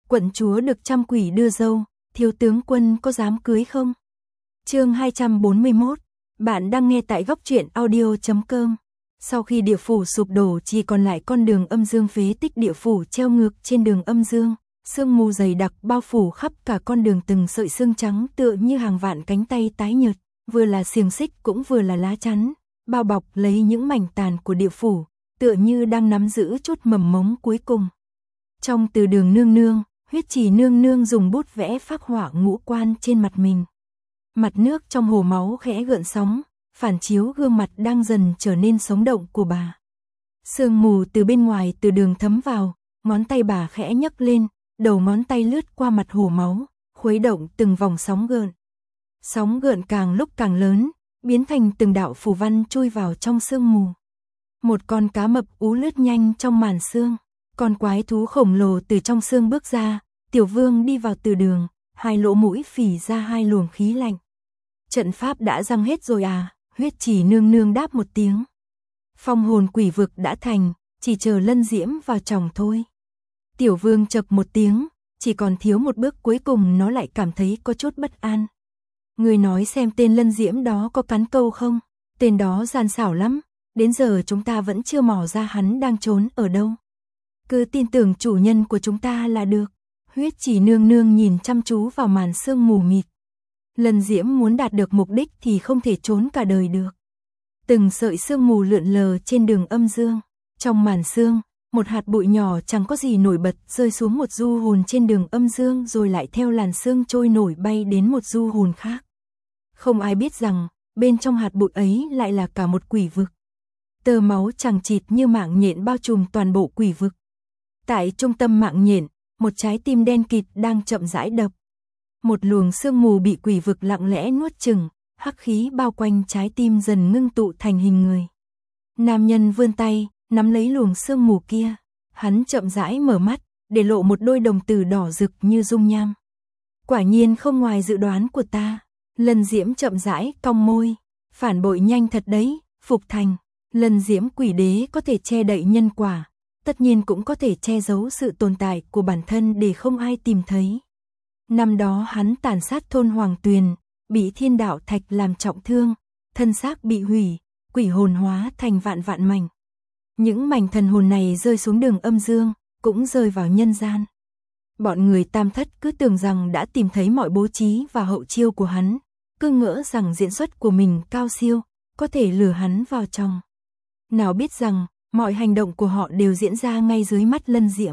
Quận chúa được trăm quỷ đưa dâu, thiếu tướng quân có dám cưới không? Chương 241, bạn đang nghe tại góc truyện audio.com. Sau khi địa phủ sụp đổ chỉ còn lại con đường âm dương, phế tích địa phủ treo ngược trên đường âm dương, sương mù dày đặc bao phủ khắp cả con đường, từng sợi xương trắng tựa như hàng vạn cánh tay tái nhợt, vừa là xiềng xích cũng vừa là lá chắn, bao bọc lấy những mảnh tàn của địa phủ, tựa như đang nắm giữ chút mầm mống cuối cùng. Trong Từ Đường nương nương, Huyết Chỉ nương nương dùng bút vẽ phác họa ngũ quan trên mặt mình. Mặt nước trong hồ máu khẽ gợn sóng, phản chiếu gương mặt đang dần trở nên sống động của bà. Sương mù từ bên ngoài Từ Đường thấm vào, ngón tay bà khẽ nhấc lên, đầu ngón tay lướt qua mặt hồ máu, khuấy động từng vòng sóng gợn. Sóng gợn càng lúc càng lớn, biến thành từng đạo phù văn chui vào trong sương mù. Một con cá mập ú lướt nhanh trong màn sương, con quái thú khổng lồ từ trong sương bước ra, Tiểu Vương đi vào Từ Đường, hai lỗ mũi phì ra hai luồng khí lạnh. Trận pháp đã răng hết rồi à? Huyết Chỉ nương nương đáp một tiếng. Phong hồn quỷ vực đã thành, chỉ chờ Lân Diễm vào chồng thôi. Tiểu Vương chậc một tiếng, chỉ còn thiếu một bước cuối cùng nó lại cảm thấy có chút bất an. Người nói xem tên Lân Diễm đó có cắn câu không? Tên đó gian xảo lắm, đến giờ chúng ta vẫn chưa mò ra hắn đang trốn ở đâu. Cứ tin tưởng chủ nhân của chúng ta là được. Huyết Chỉ nương nương nhìn chăm chú vào màn sương mù mịt. Lân Diễm muốn đạt được mục đích thì không thể trốn cả đời được. Từng sợi sương mù lượn lờ trên đường âm dương. Trong màn sương, một hạt bụi nhỏ chẳng có gì nổi bật rơi xuống một du hồn trên đường âm dương, rồi lại theo làn sương trôi nổi bay đến một du hồn khác. Không ai biết rằng, bên trong hạt bụi ấy lại là cả một quỷ vực. Tơ máu chằng chịt như mạng nhện bao trùm toàn bộ quỷ vực. Tại trung tâm mạng nhện, một trái tim đen kịt đang chậm rãi đập. Một luồng sương mù bị quỷ vực lặng lẽ nuốt chửng, hắc khí bao quanh trái tim dần ngưng tụ thành hình người. Nam nhân vươn tay, nắm lấy luồng sương mù kia. Hắn chậm rãi mở mắt, để lộ một đôi đồng tử đỏ rực như dung nham. Quả nhiên không ngoài dự đoán của ta. Lân Diễm chậm rãi cong môi. Phản bội nhanh thật đấy, Phục Thành. Lân Diễm quỷ đế có thể che đậy nhân quả, tất nhiên cũng có thể che giấu sự tồn tại của bản thân để không ai tìm thấy. Năm đó hắn tàn sát thôn Hoàng Tuyền, bị thiên đạo thạch làm trọng thương, thân xác bị hủy, quỷ hồn hóa thành vạn vạn mảnh. Những mảnh thần hồn này rơi xuống đường âm dương, cũng rơi vào nhân gian. Bọn người Tam Thất cứ tưởng rằng đã tìm thấy mọi bố trí và hậu chiêu của hắn, cứ ngỡ rằng diễn xuất của mình cao siêu, có thể lừa hắn vào trong. Nào biết rằng, mọi hành động của họ đều diễn ra ngay dưới mắt Lân Diễm.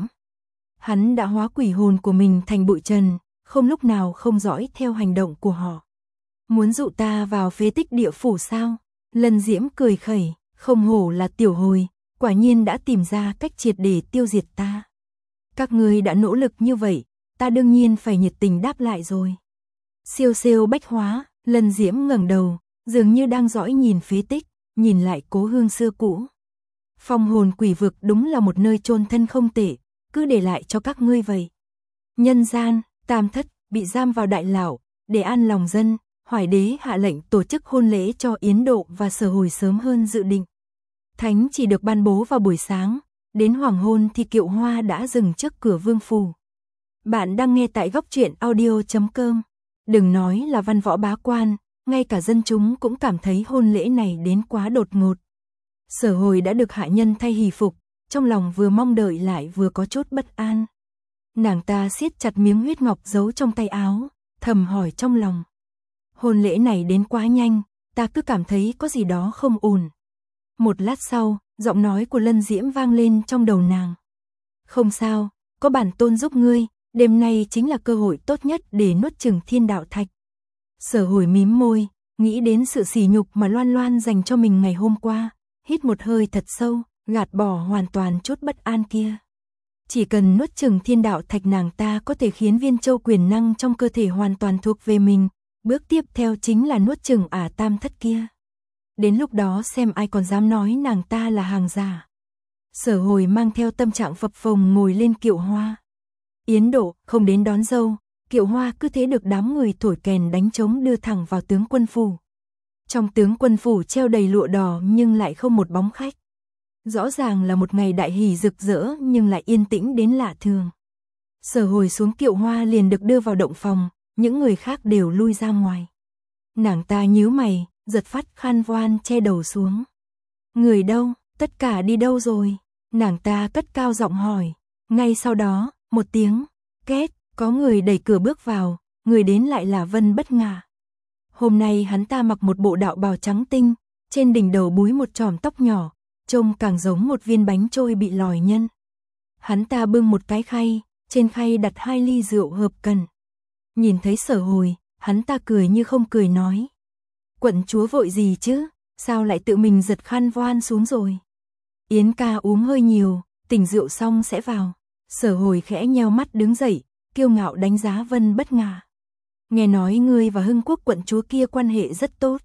Hắn đã hóa quỷ hồn của mình thành bụi trần, không lúc nào không dõi theo hành động của họ. Muốn dụ ta vào phế tích địa phủ sao? Lân Diễm cười khẩy, không hổ là tiểu hồi, quả nhiên đã tìm ra cách triệt để tiêu diệt ta. Các ngươi đã nỗ lực như vậy, ta đương nhiên phải nhiệt tình đáp lại rồi. Siêu siêu bách hóa, Lân Diễm ngẩng đầu, dường như đang dõi nhìn phế tích, nhìn lại cố hương xưa cũ. Phong hồn quỷ vực đúng là một nơi chôn thân không tệ, cứ để lại cho các ngươi vậy. Nhân gian, Tam Thất bị giam vào đại lão, để an lòng dân, Hoài đế hạ lệnh tổ chức hôn lễ cho Yến Độ và Sở Hồi sớm hơn dự định. Thánh chỉ được ban bố vào buổi sáng, đến hoàng hôn thì kiệu hoa đã dừng trước cửa vương phủ. Bạn đang nghe tại góc truyện audio.com. Đừng nói là văn võ bá quan, ngay cả dân chúng cũng cảm thấy hôn lễ này đến quá đột ngột. Sở Hồi đã được hạ nhân thay hỷ phục, trong lòng vừa mong đợi lại vừa có chút bất an. Nàng ta siết chặt miếng huyết ngọc giấu trong tay áo, thầm hỏi trong lòng. Hôn lễ này đến quá nhanh, ta cứ cảm thấy có gì đó không ổn. Một lát sau, giọng nói của Lân Diễm vang lên trong đầu nàng. Không sao, có bản tôn giúp ngươi, đêm nay chính là cơ hội tốt nhất để nuốt chửng thiên đạo thạch. Sở Hồi mím môi, nghĩ đến sự sỉ nhục mà Loan Loan dành cho mình ngày hôm qua, hít một hơi thật sâu, gạt bỏ hoàn toàn chút bất an kia. Chỉ cần nuốt chửng thiên đạo thạch, nàng ta có thể khiến viên châu quyền năng trong cơ thể hoàn toàn thuộc về mình, bước tiếp theo chính là nuốt chửng Tam Thất kia. Đến lúc đó xem ai còn dám nói nàng ta là hàng giả. Sở Hồi mang theo tâm trạng phập phồng ngồi lên kiệu hoa. Yến Độ không đến đón dâu, kiệu hoa cứ thế được đám người thổi kèn đánh trống đưa thẳng vào tướng quân phủ. Trong tướng quân phủ treo đầy lụa đỏ nhưng lại không một bóng khách. Rõ ràng là một ngày đại hỷ rực rỡ nhưng lại yên tĩnh đến lạ thường. Sở Hồi xuống kiệu hoa liền được đưa vào động phòng, những người khác đều lui ra ngoài. Nàng ta nhíu mày, giật phát khăn voan che đầu xuống. Người đâu, tất cả đi đâu rồi? Nàng ta cất cao giọng hỏi. Ngay sau đó, một tiếng, két, có người đẩy cửa bước vào, người đến lại là Vân Bất Ngạ. Hôm nay hắn ta mặc một bộ đạo bào trắng tinh, trên đỉnh đầu búi một chòm tóc nhỏ, trông càng giống một viên bánh trôi bị lòi nhân. Hắn ta bưng một cái khay, trên khay đặt 2 ly rượu hợp cần. Nhìn thấy Sở Hồi, hắn ta cười như không cười nói. Quận chúa vội gì chứ, sao lại tự mình giật khăn voan xuống rồi? Yến ca uống hơi nhiều, tỉnh rượu xong sẽ vào. Sở Hồi khẽ nheo mắt đứng dậy, kiêu ngạo đánh giá Vân Bất Ngạ. Nghe nói ngươi và Hưng Quốc quận chúa kia quan hệ rất tốt.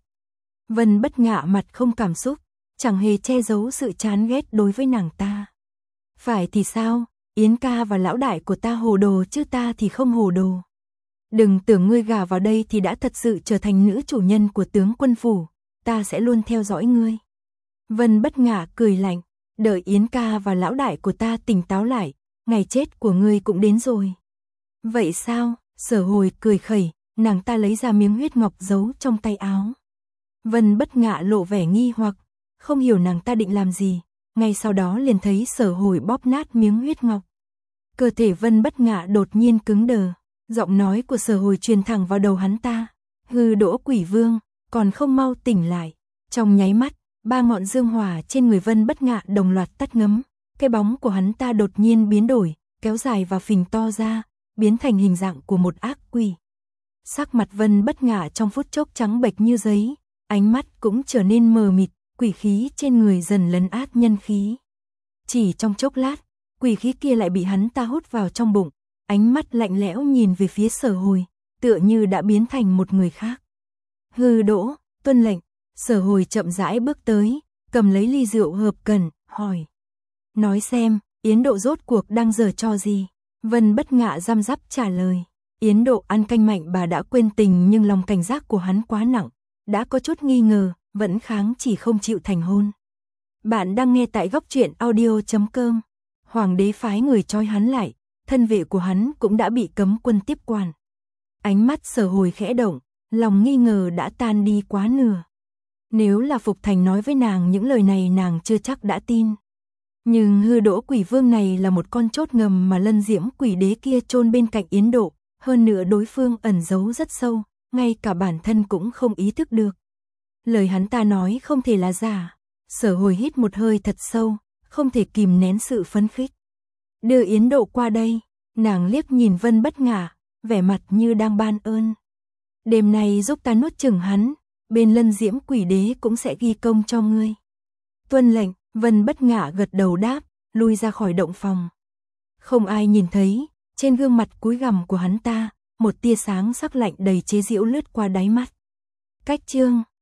Vân Bất Ngạ mặt không cảm xúc, chẳng hề che giấu sự chán ghét đối với nàng ta. Phải thì sao, Yến ca và lão đại của ta hồ đồ chứ ta thì không hồ đồ. Đừng tưởng ngươi gả vào đây thì đã thật sự trở thành nữ chủ nhân của tướng quân phủ, ta sẽ luôn theo dõi ngươi. Vân Bất Ngạ cười lạnh, đợi Yến ca và lão đại của ta tỉnh táo lại, ngày chết của ngươi cũng đến rồi. Vậy sao? Sở Hồi cười khẩy, nàng ta lấy ra miếng huyết ngọc giấu trong tay áo. Vân Bất Ngạ lộ vẻ nghi hoặc, không hiểu nàng ta định làm gì, ngay sau đó liền thấy Sở Hồi bóp nát miếng huyết ngọc. Cơ thể Vân Bất Ngạ đột nhiên cứng đờ, giọng nói của Sở Hồi truyền thẳng vào đầu hắn ta. Hư Đỗ Quỷ Vương, còn không mau tỉnh lại. Trong nháy mắt, 3 ngọn dương hỏa trên người Vân Bất Ngạ đồng loạt tắt ngấm, cái bóng của hắn ta đột nhiên biến đổi, kéo dài và phình to ra, biến thành hình dạng của một ác quỷ. Sắc mặt Vân Bất Ngạ trong phút chốc trắng bệch như giấy, ánh mắt cũng trở nên mờ mịt, quỷ khí trên người dần lấn át nhân khí. Chỉ trong chốc lát, quỷ khí kia lại bị hắn ta hút vào trong bụng, ánh mắt lạnh lẽo nhìn về phía Sở Hồi, tựa như đã biến thành một người khác. Hư Đỗ, tuân lệnh. Sở Hồi chậm rãi bước tới, cầm lấy ly rượu hợp cần, hỏi. Nói xem, Yến Độ rốt cuộc đang giở trò gì? Vân Bất Ngạ răm rắp trả lời. Yến Độ ăn canh mạnh bà đã quên tình nhưng lòng cảnh giác của hắn quá nặng, đã có chút nghi ngờ, vẫn kháng chỉ không chịu thành hôn. Bạn đang nghe tại góc truyện audio.com. Hoàng đế phái người trói hắn lại, thân vệ của hắn cũng đã bị cấm quân tiếp quản. Ánh mắt Sở Hồi khẽ động, lòng nghi ngờ đã tan đi quá nửa. Nếu là Phục Thành nói với nàng những lời này nàng chưa chắc đã tin. Nhưng Hư Đỗ Quỷ Vương này là một con chốt ngầm mà Lân Diễm Quỷ Đế kia chôn bên cạnh Yến Độ, hơn nữa đối phương ẩn giấu rất sâu, ngay cả bản thân cũng không ý thức được. Lời hắn ta nói không thể là giả. Sở Hồi hít một hơi thật sâu, không thể kìm nén sự phấn khích. Đưa Yến Độ qua đây, nàng liếc nhìn Vân Bất Ngạ, vẻ mặt như đang ban ơn. Đêm nay giúp ta nuốt chửng hắn, bên Lân Diễm Quỷ Đế cũng sẽ ghi công cho ngươi. Tuân lệnh. Vân Bất Ngạ gật đầu đáp, lui ra khỏi động phòng. Không ai nhìn thấy, trên gương mặt cúi gằm của hắn ta, một tia sáng sắc lạnh đầy chế giễu lướt qua đáy mắt. Cách chương